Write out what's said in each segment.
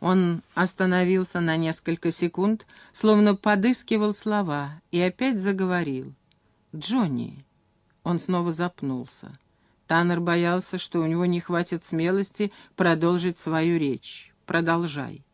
Он остановился на несколько секунд, словно подыскивал слова, и опять заговорил. «Джонни!» Он снова запнулся. Таннер боялся, что у него не хватит смелости продолжить свою речь. «Продолжай».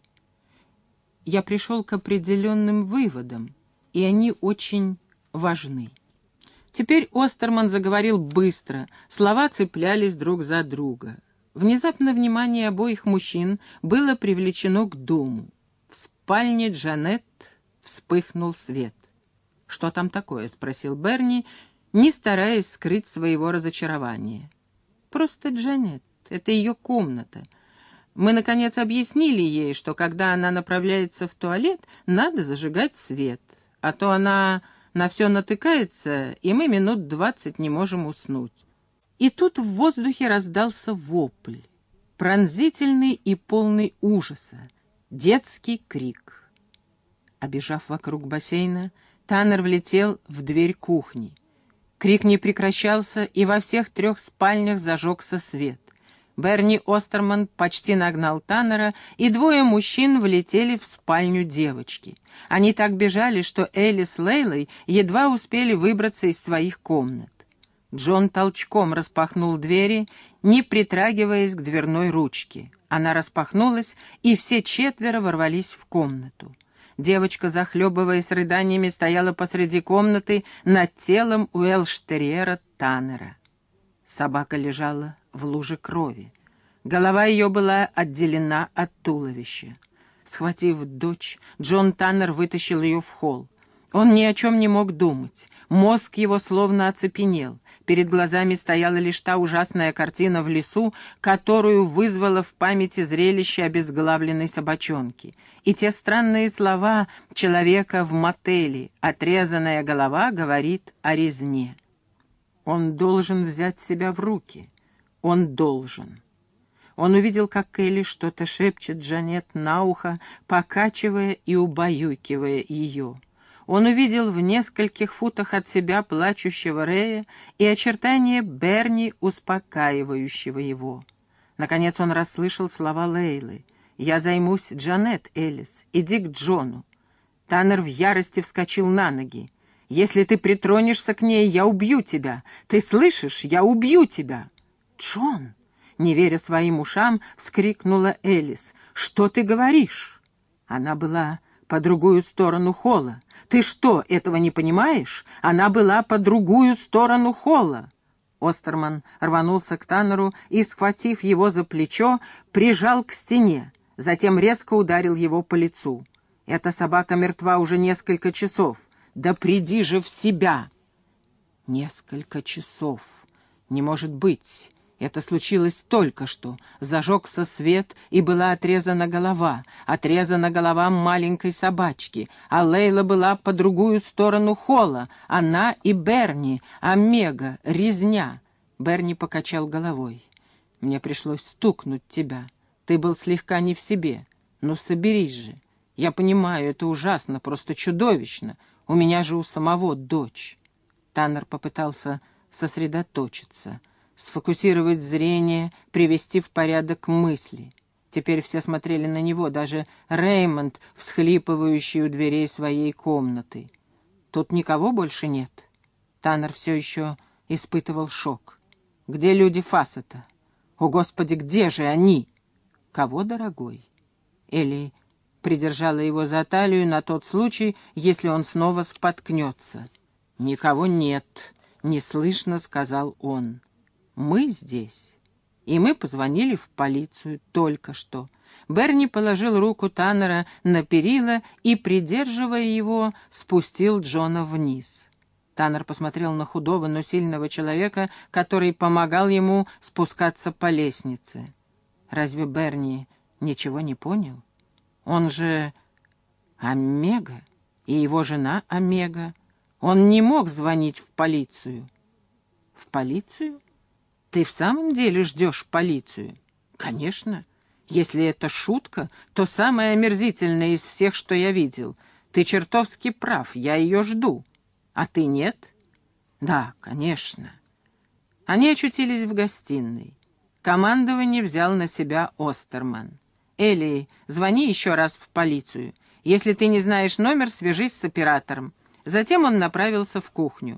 «Я пришел к определенным выводам, и они очень важны». Теперь Остерман заговорил быстро, слова цеплялись друг за друга. Внезапно внимание обоих мужчин было привлечено к дому. В спальне Джанет вспыхнул свет. «Что там такое?» — спросил Берни, не стараясь скрыть своего разочарования. «Просто Джанет. Это ее комната. Мы, наконец, объяснили ей, что когда она направляется в туалет, надо зажигать свет, а то она на все натыкается, и мы минут 20 не можем уснуть». И тут в воздухе раздался вопль, пронзительный и полный ужаса, детский крик. Обежав вокруг бассейна, Таннер влетел в дверь кухни. Крик не прекращался, и во всех 3 спальнях зажегся свет. Берни Остерман почти нагнал Таннера, и 2 мужчин влетели в спальню девочки. Они так бежали, что Элли с Лейлой едва успели выбраться из своих комнат. Джон толчком распахнул двери, не притрагиваясь к дверной ручке. Она распахнулась, и все 4 ворвались в комнату. Девочка, захлебываясь рыданиями, стояла посреди комнаты над телом уэльштерьера Таннера. Собака лежала в луже крови. Голова ее была отделена от туловища. Схватив дочь, Джон Таннер вытащил ее в холл. Он ни о чем не мог думать. Мозг его словно оцепенел. Перед глазами стояла лишь та ужасная картина в лесу, которую вызвало в памяти зрелище обезглавленной собачонки. И те странные слова человека в мотеле: «Отрезанная голова говорит о резне». Он должен взять себя в руки. Он должен. Он увидел, как Келли что-то шепчет Джанет на ухо, покачивая и убаюкивая ее. Он увидел в нескольких футах от себя плачущего Рэя и очертания Берни, успокаивающего его. Наконец он расслышал слова Лейлы. «Я займусь Джанет, Элис. Иди к Джону». Таннер в ярости вскочил на ноги. «Если ты притронешься к ней, я убью тебя. Ты слышишь? Я убью тебя!» «Джон!» — не веря своим ушам, вскрикнула Элис. «Что ты говоришь?» Она была по другую сторону холла. «Ты что, этого не понимаешь? Она была по другую сторону холла!» Остерман рванулся к Таннеру и, схватив его за плечо, прижал к стене, затем резко ударил его по лицу. «Эта собака мертва уже несколько часов. Да приди же в себя!» «Несколько часов. Не может быть!» Это случилось только что. Зажегся свет, и была отрезана голова маленькой собачки, а Лейла была по другую сторону холла, она и Берни, Омега, резня. Берни покачал головой. «Мне пришлось стукнуть тебя. Ты был слегка не в себе. Ну, соберись же. Я понимаю, это ужасно, просто чудовищно. У меня же у самого дочь». Таннер попытался сосредоточиться, сфокусировать зрение, привести в порядок мысли. Теперь все смотрели на него, даже Реймонд, всхлипывающий у дверей своей комнаты. «Тут никого больше нет?» Таннер все еще испытывал шок. «Где люди Фассета? О, Господи, где же они?» «Кого, дорогой?» Элли придержала его за талию на тот случай, если он снова споткнется. «Никого нет», — неслышно сказал он. «Мы здесь, и мы позвонили в полицию только что». Берни положил руку Таннера на перила и, придерживая его, спустил Джона вниз. Таннер посмотрел на худого, но сильного человека, который помогал ему спускаться по лестнице. Разве Берни ничего не понял? Он же Омега, и его жена Омега. Он не мог звонить в полицию. В полицию? Ты в самом деле ждешь полицию? Конечно. Если это шутка, то самая омерзительная из всех, что я видел. Ты чертовски прав, я ее жду. А ты нет? Да, конечно. Они очутились в гостиной. Командование взял на себя Остерман. Элли, звони еще раз в полицию. Если ты не знаешь номер, свяжись с оператором». Затем он направился в кухню.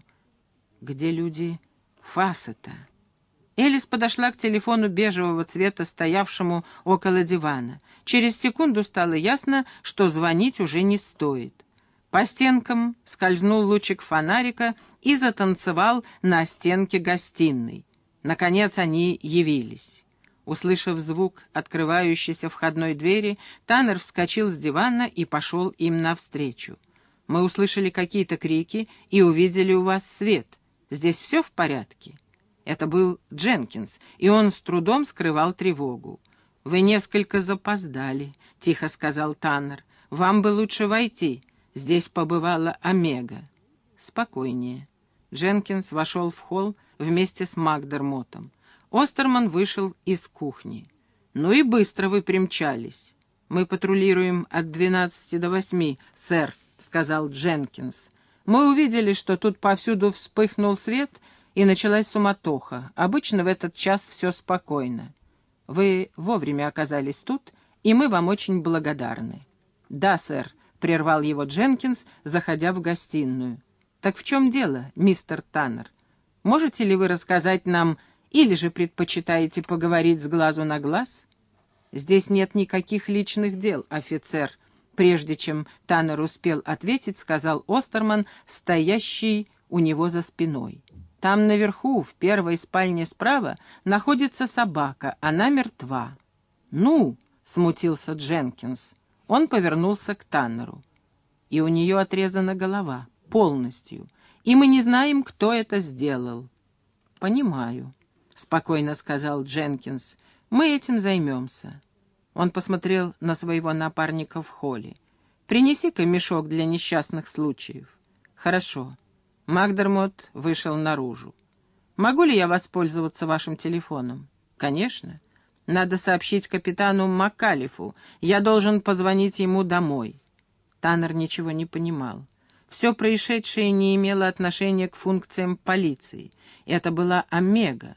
«Где люди Фассета?» Элис подошла к телефону бежевого цвета, стоявшему около дивана. Через секунду стало ясно, что звонить уже не стоит. По стенкам скользнул лучик фонарика и затанцевал на стенке гостиной. Наконец они явились. Услышав звук открывающейся входной двери, Таннер вскочил с дивана и пошел им навстречу. «Мы услышали какие-то крики и увидели у вас свет. Здесь все в порядке?» Это был Дженкинс, и он с трудом скрывал тревогу. «Вы несколько запоздали», — тихо сказал Таннер. «Вам бы лучше войти. Здесь побывала Омега». «Спокойнее». Дженкинс вошел в холл вместе с Макдермотом. Остерман вышел из кухни. «Ну и быстро вы примчались». «Мы патрулируем от 12 до 8, сэр», — сказал Дженкинс. «Мы увидели, что тут повсюду вспыхнул свет, и началась суматоха. Обычно в этот час все спокойно. Вы вовремя оказались тут, и мы вам очень благодарны». «Да, сэр», — прервал его Дженкинс, заходя в гостиную. «Так в чем дело, мистер Таннер? Можете ли вы рассказать нам, или же предпочитаете поговорить с глазу на глаз?» «Здесь нет никаких личных дел, офицер», — прежде чем Таннер успел ответить, сказал Остерман, стоящий у него за спиной. «Там наверху, в первой спальне справа, находится собака, она мертва». «Ну», — смутился Дженкинс. Он повернулся к Таннеру. «И у нее отрезана голова, полностью, и мы не знаем, кто это сделал». «Понимаю», — спокойно сказал Дженкинс. «Мы этим займемся». Он посмотрел на своего напарника в холле. «Принеси-ка мешок для несчастных случаев». «Хорошо». Макдермот вышел наружу. «Могу ли я воспользоваться вашим телефоном?» «Конечно. Надо сообщить капитану Маккалифу. Я должен позвонить ему домой». Таннер ничего не понимал. Все происшедшее не имело отношения к функциям полиции. Это была Омега.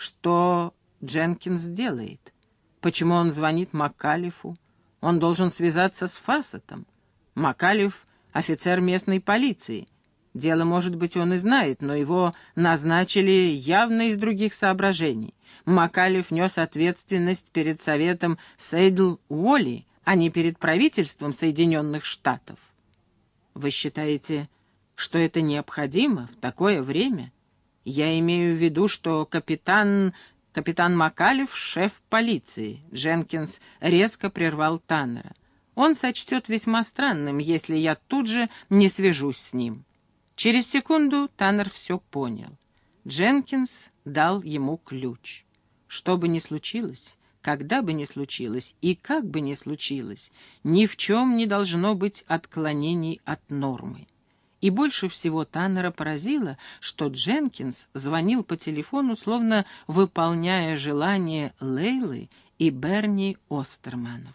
Что Дженкинс делает? Почему он звонит Маккалифу? Он должен связаться с Фассетом. Маккалиф — офицер местной полиции. Дело, может быть, он и знает, но его назначили явно из других соображений. Маккалиф нес ответственность перед Советом Сейдл-Уолли, а не перед правительством Соединенных Штатов. Вы считаете, что это необходимо в такое время? Я имею в виду, что капитан Маккалиф — шеф полиции. Дженкинс резко прервал Таннера. Он сочтет весьма странным, если я тут же не свяжусь с ним. Через секунду Таннер все понял. Дженкинс дал ему ключ. Что бы ни случилось, когда бы ни случилось и как бы ни случилось, ни в чем не должно быть отклонений от нормы. И больше всего Таннера поразило, что Дженкинс звонил по телефону, словно выполняя желание Лейлы и Берни Остерманов.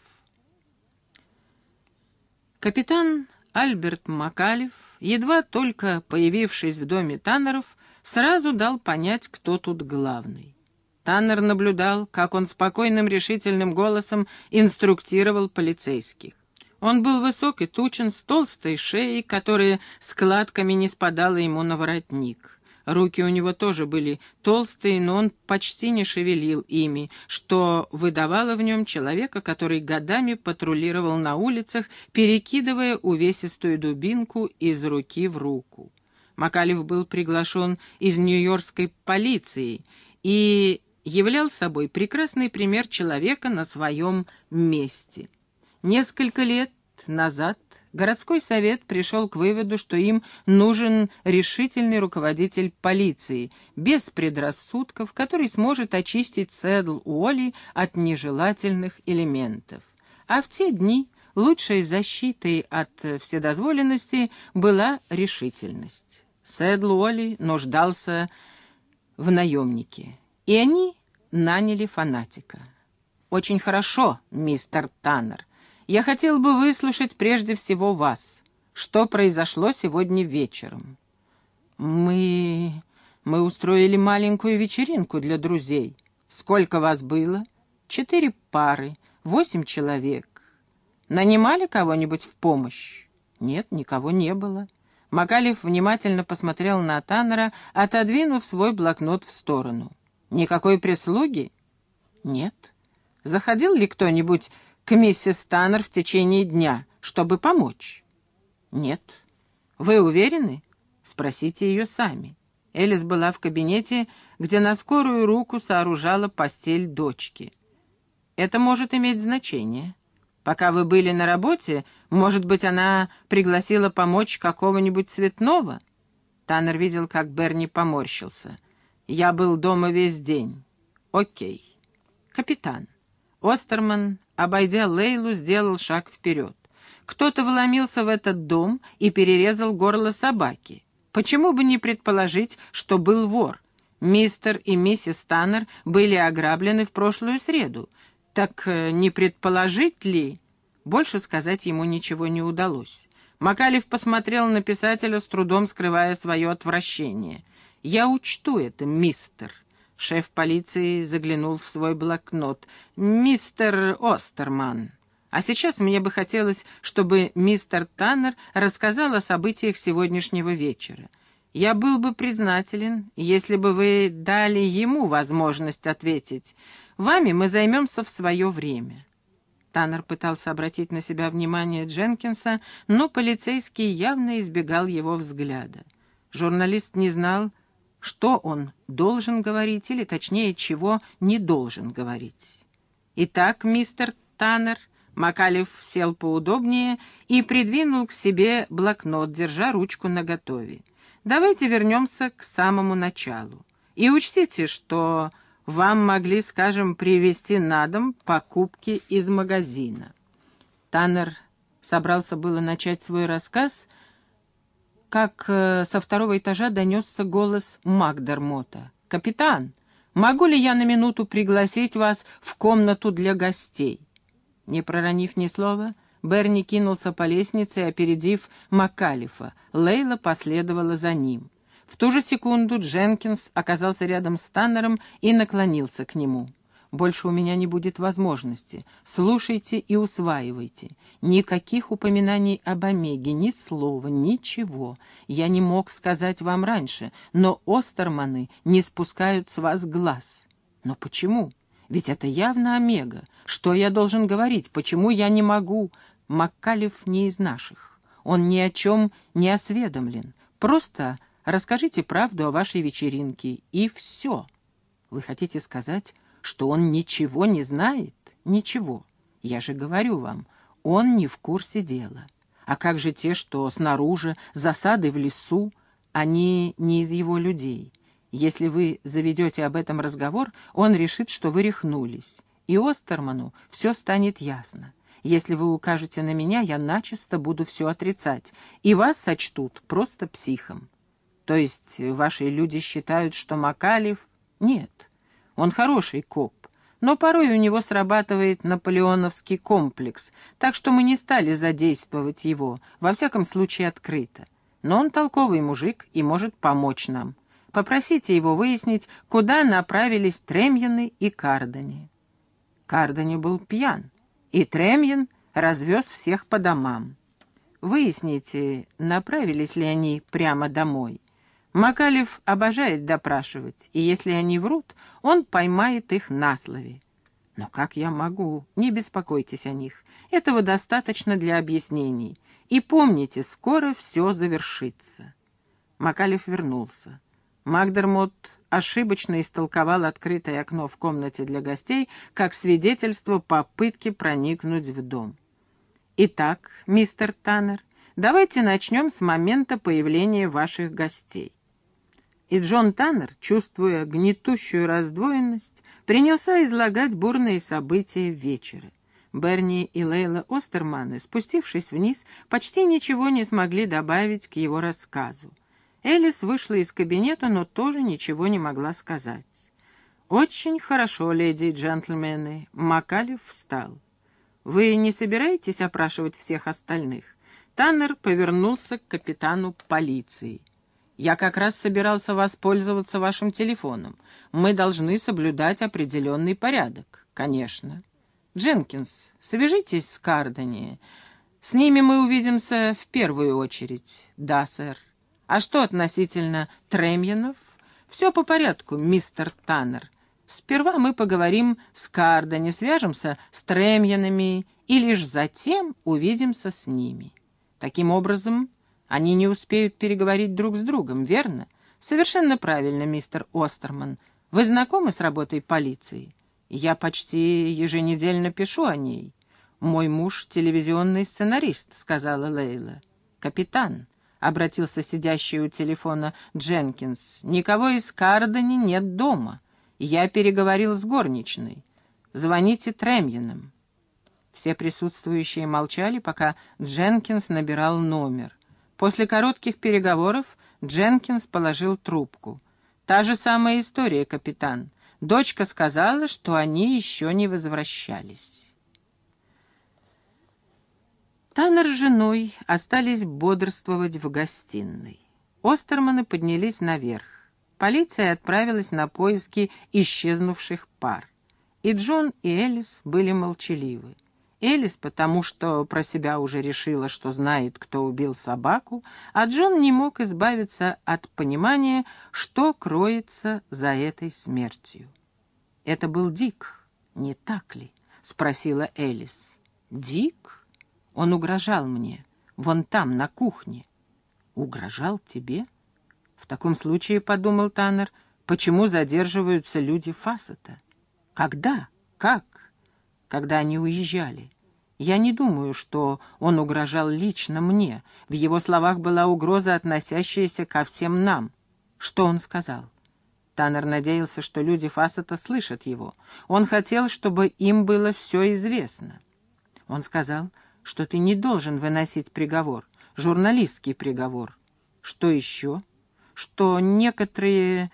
Капитан Альберт Маккалиф, едва только появившись в доме Таннеров, сразу дал понять, кто тут главный. Таннер наблюдал, как он спокойным решительным голосом инструктировал полицейских. Он был высок и тучен, с толстой шеей, которая складками не спадала ему на воротник. Руки у него тоже были толстые, но он почти не шевелил ими, что выдавало в нем человека, который годами патрулировал на улицах, перекидывая увесистую дубинку из руки в руку. Маккалиф был приглашен из нью-йоркской полиции и являл собой прекрасный пример человека на своем месте. Несколько лет назад городской совет пришел к выводу, что им нужен решительный руководитель полиции, без предрассудков, который сможет очистить Сейдл-Уолли от нежелательных элементов. А в те дни лучшей защитой от вседозволенности была решительность. Сейдл-Уолли нуждался в наемнике, и они наняли фанатика. «Очень хорошо, мистер Таннер. Я хотел бы выслушать прежде всего вас. Что произошло сегодня вечером?» Мы устроили маленькую вечеринку для друзей. Сколько вас было? 4 пары. 8 человек. Нанимали кого-нибудь в помощь? Нет, никого не было. Макалев внимательно посмотрел на Таннера, отодвинув свой блокнот в сторону. Никакой прислуги? Нет. Заходил ли кто-нибудь к миссис Таннер в течение дня, чтобы помочь? Нет. Вы уверены? Спросите ее сами. Элис была в кабинете, где на скорую руку сооружала постель дочки. Это может иметь значение. Пока вы были на работе, может быть, она пригласила помочь какого-нибудь цветного? Таннер видел, как Берни поморщился. Я был дома весь день. Окей. Капитан. Остерман, обойдя Лейлу, сделал шаг вперед. Кто-то вломился в этот дом и перерезал горло собаки. Почему бы не предположить, что был вор? Мистер и миссис Таннер были ограблены в прошлую среду. Так не предположить ли? Больше сказать ему ничего не удалось. Макалев посмотрел на писателя, с трудом скрывая свое отвращение. «Я учту это, мистер». Шеф полиции заглянул в свой блокнот. «Мистер Остерман. А сейчас мне бы хотелось, чтобы мистер Таннер рассказал о событиях сегодняшнего вечера. Я был бы признателен, если бы вы дали ему возможность ответить. Вами мы займемся в свое время». Таннер пытался обратить на себя внимание Дженкинса, но полицейский явно избегал его взгляда. Журналист не знал, что он должен говорить, или, точнее, чего не должен говорить. «Итак, мистер Таннер», Макалев сел поудобнее и придвинул к себе блокнот, держа ручку наготове. «Давайте вернемся к самому началу. И учтите, что вам могли, скажем, привезти на дом покупки из магазина». Таннер собрался было начать свой рассказ, как со второго этажа донесся голос Макдермота. «Капитан, могу ли я на минуту пригласить вас в комнату для гостей?» Не проронив ни слова, Берни кинулся по лестнице, опередив Макалифа. Лейла последовала за ним. В ту же секунду Дженкинс оказался рядом с Таннером и наклонился к нему. «Больше у меня не будет возможности. Слушайте и усваивайте. Никаких упоминаний об Омеге, ни слова, ничего. Я не мог сказать вам раньше, но Остерманы не спускают с вас глаз». «Но почему? Ведь это явно Омега. Что я должен говорить? Почему я не могу?» Маккалев не из наших. Он ни о чем не осведомлен. Просто расскажите правду о вашей вечеринке, и все. Вы хотите сказать, что он ничего не знает? Ничего. Я же говорю вам, он не в курсе дела. А как же те, что снаружи, засады в лесу? Они не из его людей. Если вы заведете об этом разговор, он решит, что вы рехнулись. И Остерману все станет ясно. Если вы укажете на меня, я начисто буду все отрицать, и вас сочтут просто психом. То есть ваши люди считают, что Макалев... Нет, он хороший коп, но порой у него срабатывает наполеоновский комплекс, так что мы не стали задействовать его, во всяком случае открыто. Но он толковый мужик и может помочь нам. Попросите его выяснить, куда направились Тремьяны и Кардани. Кардани был пьян, и Тремьян развез всех по домам. Выясните, направились ли они прямо домой. Макалев обожает допрашивать, и если они врут, он поймает их на слове. Но как я могу? Не беспокойтесь о них. Этого достаточно для объяснений. И помните, скоро все завершится. Макалев вернулся. Макдермот ошибочно истолковал открытое окно в комнате для гостей как свидетельство попытки проникнуть в дом. «Итак, мистер Таннер, давайте начнем с момента появления ваших гостей». И Джон Таннер, чувствуя гнетущую раздвоенность, принялся излагать бурные события вечера. Берни и Лейла Остерманы, спустившись вниз, почти ничего не смогли добавить к его рассказу. Элис вышла из кабинета, но тоже ничего не могла сказать. «Очень хорошо, леди и джентльмены». Макалев встал. «Вы не собираетесь опрашивать всех остальных?» Таннер повернулся к капитану полиции. «Я как раз собирался воспользоваться вашим телефоном. Мы должны соблюдать определенный порядок». «Конечно». Дженкинс, свяжитесь с Кардани. С ними мы увидимся в первую очередь. Да, сэр. А что относительно Тремьянов? Все по порядку, мистер Таннер. Сперва мы поговорим с Кардани, свяжемся с Тремьянами и лишь затем увидимся с ними. Таким образом, они не успеют переговорить друг с другом, верно? Совершенно правильно, мистер Остерман. Вы знакомы с работой полиции? Я почти еженедельно пишу о ней. Мой муж — телевизионный сценарист, сказала Лейла. Капитан, — обратился сидящий у телефона Дженкинс, — никого из Кардани нет дома. Я переговорил с горничной. Звоните Тремьянам. Все присутствующие молчали, пока Дженкинс набирал номер. После коротких переговоров Дженкинс положил трубку. «Та же самая история, капитан. Дочка сказала, что они еще не возвращались». Таннер с женой остались бодрствовать в гостиной. Остерманы поднялись наверх. Полиция отправилась на поиски исчезнувших пар. И Джон, и Элис были молчаливы. Элис, потому что про себя уже решила, что знает, кто убил собаку, а Джон не мог избавиться от понимания, что кроется за этой смертью. «Это был Дик, не так ли?» — спросила Элис. «Дик? Он угрожал мне, вон там, на кухне». «Угрожал тебе?» «В таком случае, — подумал Таннер, — почему задерживаются люди Фассета? Когда? Как?» «Когда они уезжали. Я не думаю, что он угрожал лично мне. В его словах была угроза, относящаяся ко всем нам». «Что он сказал?» Таннер надеялся, что люди Фассета слышат его. Он хотел, чтобы им было все известно. Он сказал, что ты не должен выносить приговор, журналистский приговор. Что еще? Что некоторые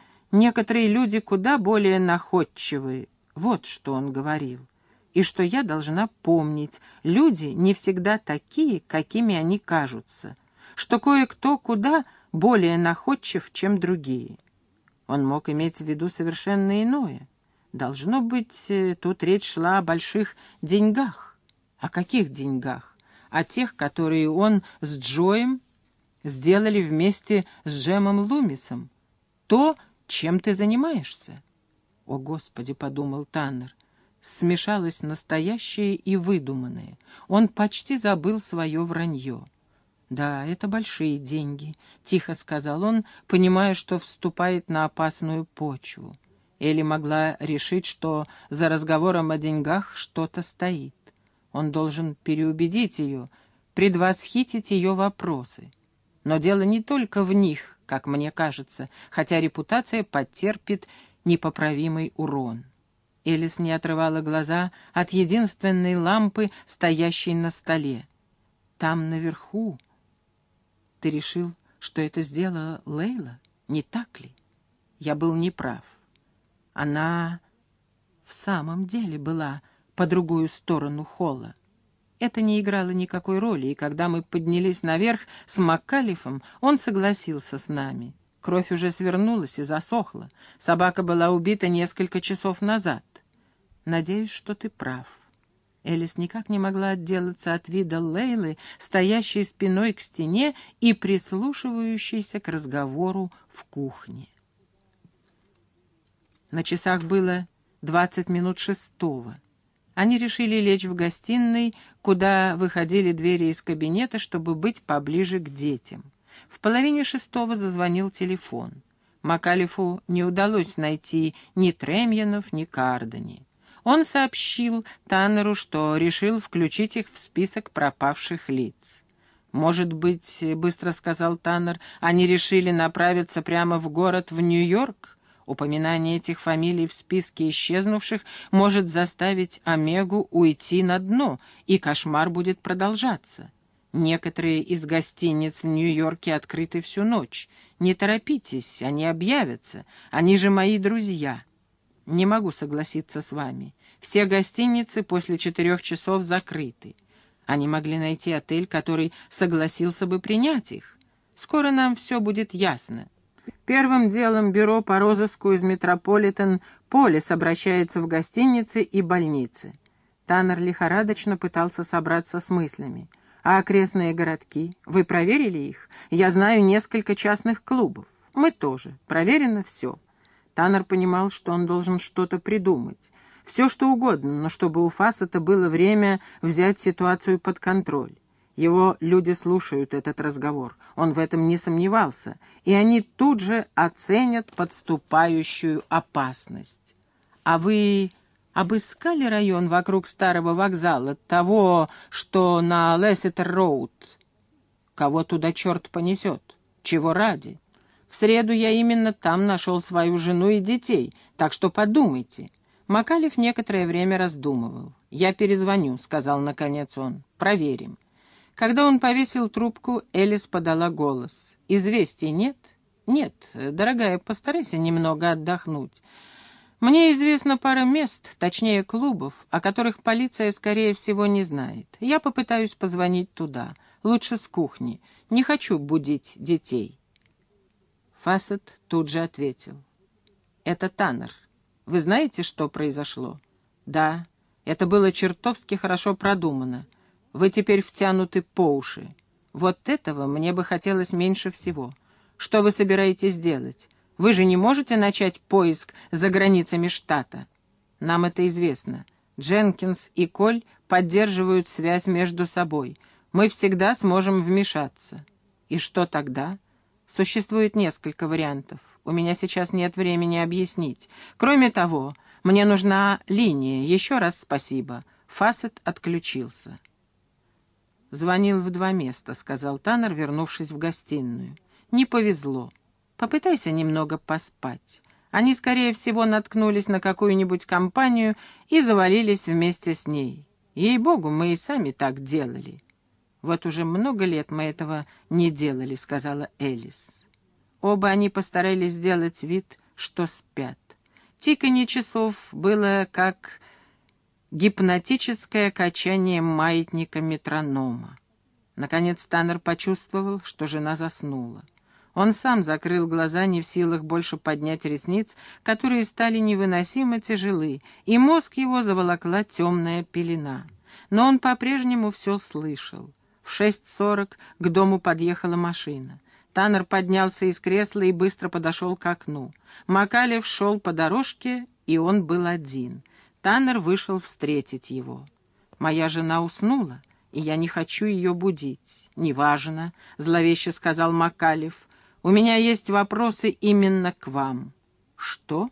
люди куда более находчивы. Вот что он говорил. И что я должна помнить, люди не всегда такие, какими они кажутся, что кое-кто куда более находчив, чем другие. Он мог иметь в виду совершенно иное. Должно быть, тут речь шла о больших деньгах. О каких деньгах? О тех, которые он с Джоем сделали вместе с Джемом Лумисом. То, чем ты занимаешься. «О, Господи!» — подумал Таннер. Смешалось настоящее и выдуманное. Он почти забыл свое вранье. «Да, это большие деньги», — тихо сказал он, понимая, что вступает на опасную почву. Элли могла решить, что за разговором о деньгах что-то стоит. Он должен переубедить ее, предвосхитить ее вопросы. Но дело не только в них, как мне кажется, хотя репутация потерпит непоправимый урон. Элис не отрывала глаза от единственной лампы, стоящей на столе. «Там наверху. Ты решил, что это сделала Лейла, не так ли? Я был неправ. Она в самом деле была по другую сторону холла. Это не играло никакой роли, и когда мы поднялись наверх с Маккалифом, он согласился с нами. Кровь уже свернулась и засохла. Собака была убита несколько часов назад. Надеюсь, что ты прав». Элис никак не могла отделаться от вида Лейлы, стоящей спиной к стене и прислушивающейся к разговору в кухне. На часах было 20 минут шестого. Они решили лечь в гостиной, куда выходили двери из кабинета, чтобы быть поближе к детям. В половине шестого зазвонил телефон. Маккалифу не удалось найти ни Тремьянов, ни Кардани. Он сообщил Таннеру, что решил включить их в список пропавших лиц. «Может быть, — быстро сказал Таннер, — они решили направиться прямо в город, в Нью-Йорк? Упоминание этих фамилий в списке исчезнувших может заставить Омегу уйти на дно, и кошмар будет продолжаться. Некоторые из гостиниц в Нью-Йорке открыты всю ночь. Не торопитесь, они объявятся. Они же мои друзья». «Не могу согласиться с вами. Все гостиницы после 4 часов закрыты. Они могли найти отель, который согласился бы принять их. Скоро нам все будет ясно. Первым делом бюро по розыску из Метрополитен Полис обращается в гостиницы и больницы. Таннер лихорадочно пытался собраться с мыслями. «А окрестные городки? Вы проверили их? Я знаю несколько частных клубов. Мы тоже. Проверено все». Таннер понимал, что он должен что-то придумать. Все, что угодно, но чтобы у Фассета было время взять ситуацию под контроль. Его люди слушают этот разговор. Он в этом не сомневался. И они тут же оценят подступающую опасность. «А вы обыскали район вокруг старого вокзала, того, что на Лесситер-Роуд? Кого туда черт понесет? Чего ради? В среду я именно там нашел свою жену и детей, так что подумайте». Макалев некоторое время раздумывал. «Я перезвоню», — сказал наконец он. «Проверим». Когда он повесил трубку, Элис подала голос. «Известий нет?» «Нет, дорогая, постарайся немного отдохнуть. Мне известно пара мест, точнее клубов, о которых полиция, скорее всего, не знает. Я попытаюсь позвонить туда. Лучше с кухни. Не хочу будить детей». Фассет тут же ответил. «Это Таннер. Вы знаете, что произошло?» «Да, это было чертовски хорошо продумано. Вы теперь втянуты по уши. Вот этого мне бы хотелось меньше всего. Что вы собираетесь делать? Вы же не можете начать поиск за границами штата. Нам это известно. Дженкинс и Коль поддерживают связь между собой. Мы всегда сможем вмешаться. И что тогда? Существует несколько вариантов. У меня сейчас нет времени объяснить. Кроме того, мне нужна линия. Еще раз спасибо». Фассет отключился. «Звонил в 2 места», — сказал Таннер, вернувшись в гостиную. «Не повезло. Попытайся немного поспать». Они, скорее всего, наткнулись на какую-нибудь компанию и завалились вместе с ней. Ей-богу, мы и сами так делали. «Вот уже много лет мы этого не делали», — сказала Элис. Оба они постарались сделать вид, что спят. Тиканье часов было как гипнотическое качание маятника метронома. Наконец Таннер почувствовал, что жена заснула. Он сам закрыл глаза, не в силах больше поднять ресниц, которые стали невыносимо тяжелы, и мозг его заволокла темная пелена. Но он по-прежнему все слышал. В 6:40 к дому подъехала машина. Таннер поднялся из кресла и быстро подошел к окну. Макалев шел по дорожке, и он был один. Таннер вышел встретить его. «Моя жена уснула, и я не хочу ее будить». «Неважно», — зловеще сказал Макалев. «У меня есть вопросы именно к вам». «Что?»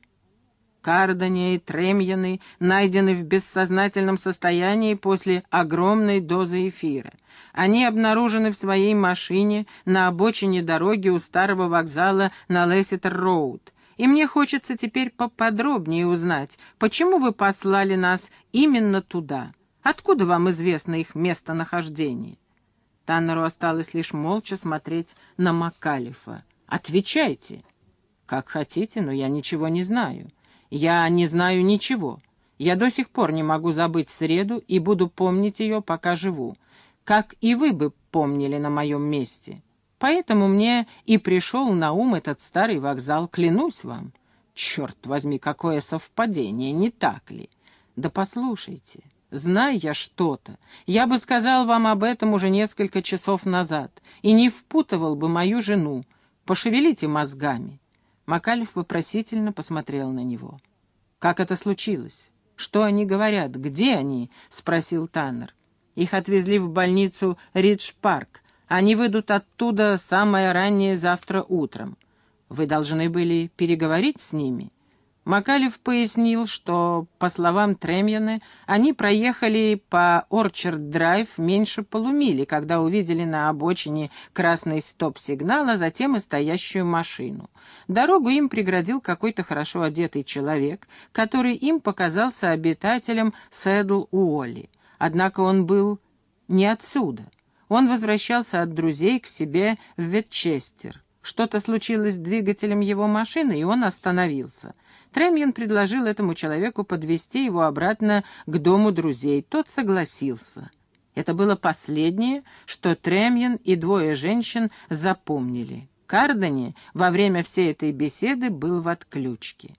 Кардани и Тремьяны найдены в бессознательном состоянии после огромной дозы эфира. Они обнаружены в своей машине на обочине дороги у старого вокзала на Лесситер-Роуд. И мне хочется теперь поподробнее узнать, почему вы послали нас именно туда. Откуда вам известно их местонахождение?» Таннеру осталось лишь молча смотреть на Макалефа. «Отвечайте!» «Как хотите, но я ничего не знаю. Я не знаю ничего. Я до сих пор не могу забыть среду и буду помнить ее, пока живу. Как и вы бы помнили на моем месте. Поэтому мне и пришел на ум этот старый вокзал, клянусь вам. Черт возьми, какое совпадение, не так ли? Да послушайте, знаю я что-то. Я бы сказал вам об этом уже несколько часов назад и не впутывал бы мою жену. Пошевелите мозгами». Макалев вопросительно посмотрел на него. «Как это случилось? Что они говорят? Где они?» — спросил Таннер. «Их отвезли в больницу Ридж-Парк. Они выйдут оттуда самое раннее завтра утром. Вы должны были переговорить с ними?» Макалев пояснил, что, по словам Тремьяна, они проехали по Орчард-драйв меньше полумили, когда увидели на обочине красный стоп-сигнал, а затем и стоящую машину. Дорогу им преградил какой-то хорошо одетый человек, который им показался обитателем Сэдл-Уолли. Однако он был не отсюда. Он возвращался от друзей к себе в Ветчестер. Что-то случилось с двигателем его машины, и он остановился. Тремьян предложил этому человеку подвезти его обратно к дому друзей. Тот согласился. Это было последнее, что Тремьян и 2 женщин запомнили. Кардани во время всей этой беседы был в отключке.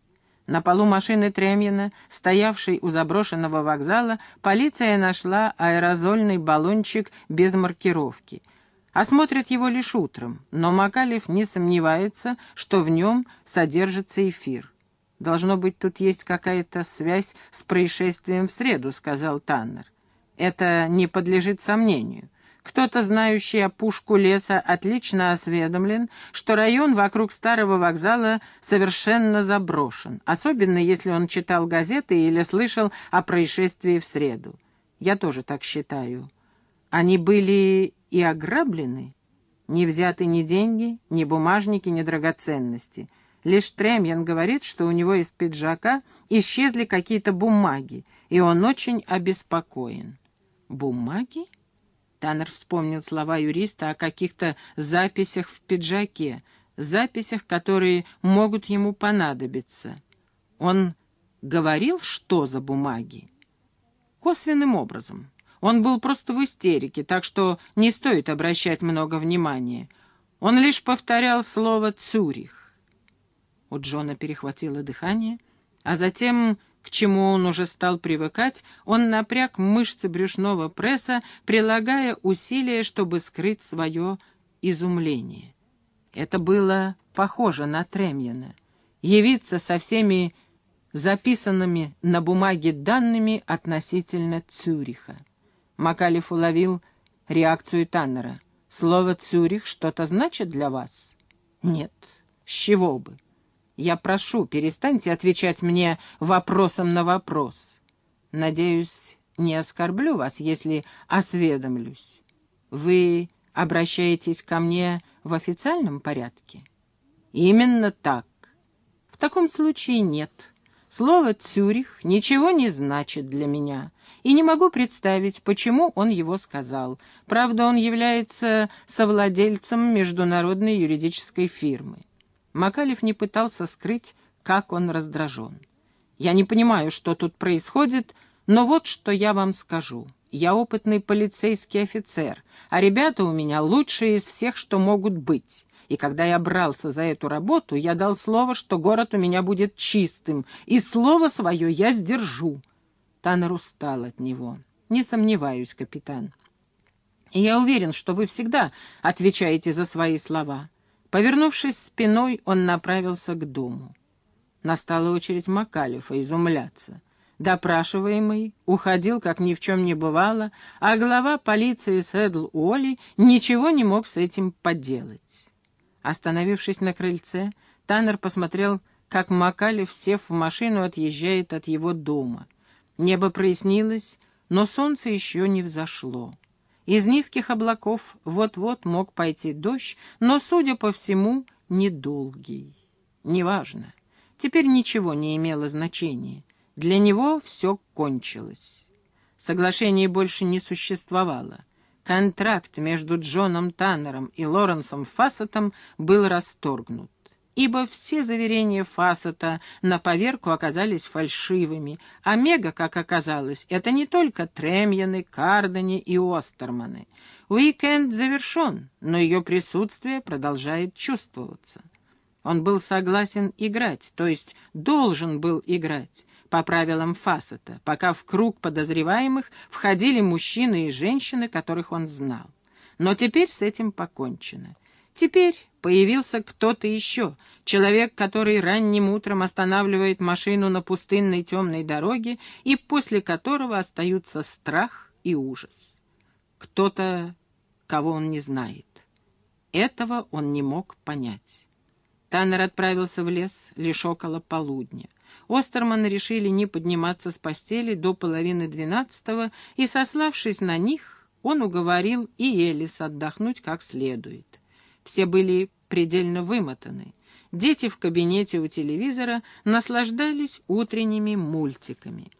На полу машины Тремьена, стоявшей у заброшенного вокзала, полиция нашла аэрозольный баллончик без маркировки. Осмотрят его лишь утром, но Макалев не сомневается, что в нем содержится эфир. «Должно быть, тут есть какая-то связь с происшествием в среду», — сказал Таннер. «Это не подлежит сомнению. Кто-то, знающий опушку леса, отлично осведомлен, что район вокруг старого вокзала совершенно заброшен, особенно если он читал газеты или слышал о происшествии в среду. Я тоже так считаю. Они были и ограблены. Не взяты ни деньги, ни бумажники, ни драгоценности. Лишь Тремьен говорит, что у него из пиджака исчезли какие-то бумаги, и он очень обеспокоен». «Бумаги?» Таннер вспомнил слова юриста о каких-то записях в пиджаке, записях, которые могут ему понадобиться. Он говорил, что за бумаги? Косвенным образом. Он был просто в истерике, так что не стоит обращать много внимания. Он лишь повторял слово «Цюрих». У Джона перехватило дыхание, а затем, к чему он уже стал привыкать, он напряг мышцы брюшного пресса, прилагая усилия, чтобы скрыть свое изумление. Это было похоже на Тремьена. Явиться со всеми записанными на бумаге данными относительно Цюриха. Макалев уловил реакцию Таннера. «Слово «Цюрих» что-то значит для вас?» «Нет. С чего бы? Я прошу, перестаньте отвечать мне вопросом на вопрос. Надеюсь, не оскорблю вас, если осведомлюсь. Вы обращаетесь ко мне в официальном порядке?» «Именно так. В таком случае нет. Слово «Цюрих» ничего не значит для меня, и не могу представить, почему он его сказал. Правда, он является совладельцем международной юридической фирмы». Макалев не пытался скрыть, как он раздражен. «Я не понимаю, что тут происходит, но вот что я вам скажу. Я опытный полицейский офицер, а ребята у меня лучшие из всех, что могут быть. И когда я брался за эту работу, я дал слово, что город у меня будет чистым, и слово свое я сдержу». Таннер устал от него. «Не сомневаюсь, капитан. И я уверен, что вы всегда отвечаете за свои слова». Повернувшись спиной, он направился к дому. Настала очередь Макалефа изумляться. Допрашиваемый уходил, как ни в чем не бывало, а глава полиции Сэдл Уолли ничего не мог с этим поделать. Остановившись на крыльце, Таннер посмотрел, как Макалев, сев в машину, отъезжает от его дома. Небо прояснилось, но солнце еще не взошло. Из низких облаков вот-вот мог пойти дождь, но, судя по всему, недолгий. Неважно. Теперь ничего не имело значения. Для него все кончилось. Соглашение больше не существовало. Контракт между Джоном Таннером и Лоренсом Фассетом был расторгнут, ибо все заверения Фассета на поверку оказались фальшивыми, а Мега, как оказалось, это не только Тремьены, Кардани и Остерманы. Уикенд завершен, но ее присутствие продолжает чувствоваться. Он был согласен играть, то есть должен был играть, по правилам Фассета, пока в круг подозреваемых входили мужчины и женщины, которых он знал. Но теперь с этим покончено. Теперь появился кто-то еще, человек, который ранним утром останавливает машину на пустынной темной дороге и после которого остаются страх и ужас. Кто-то, кого он не знает. Этого он не мог понять. Таннер отправился в лес лишь около полудня. Остерманы решили не подниматься с постели до 11:30, и, сославшись на них, он уговорил и Элис отдохнуть как следует. Все были предельно вымотаны. Дети в кабинете у телевизора наслаждались утренними мультиками.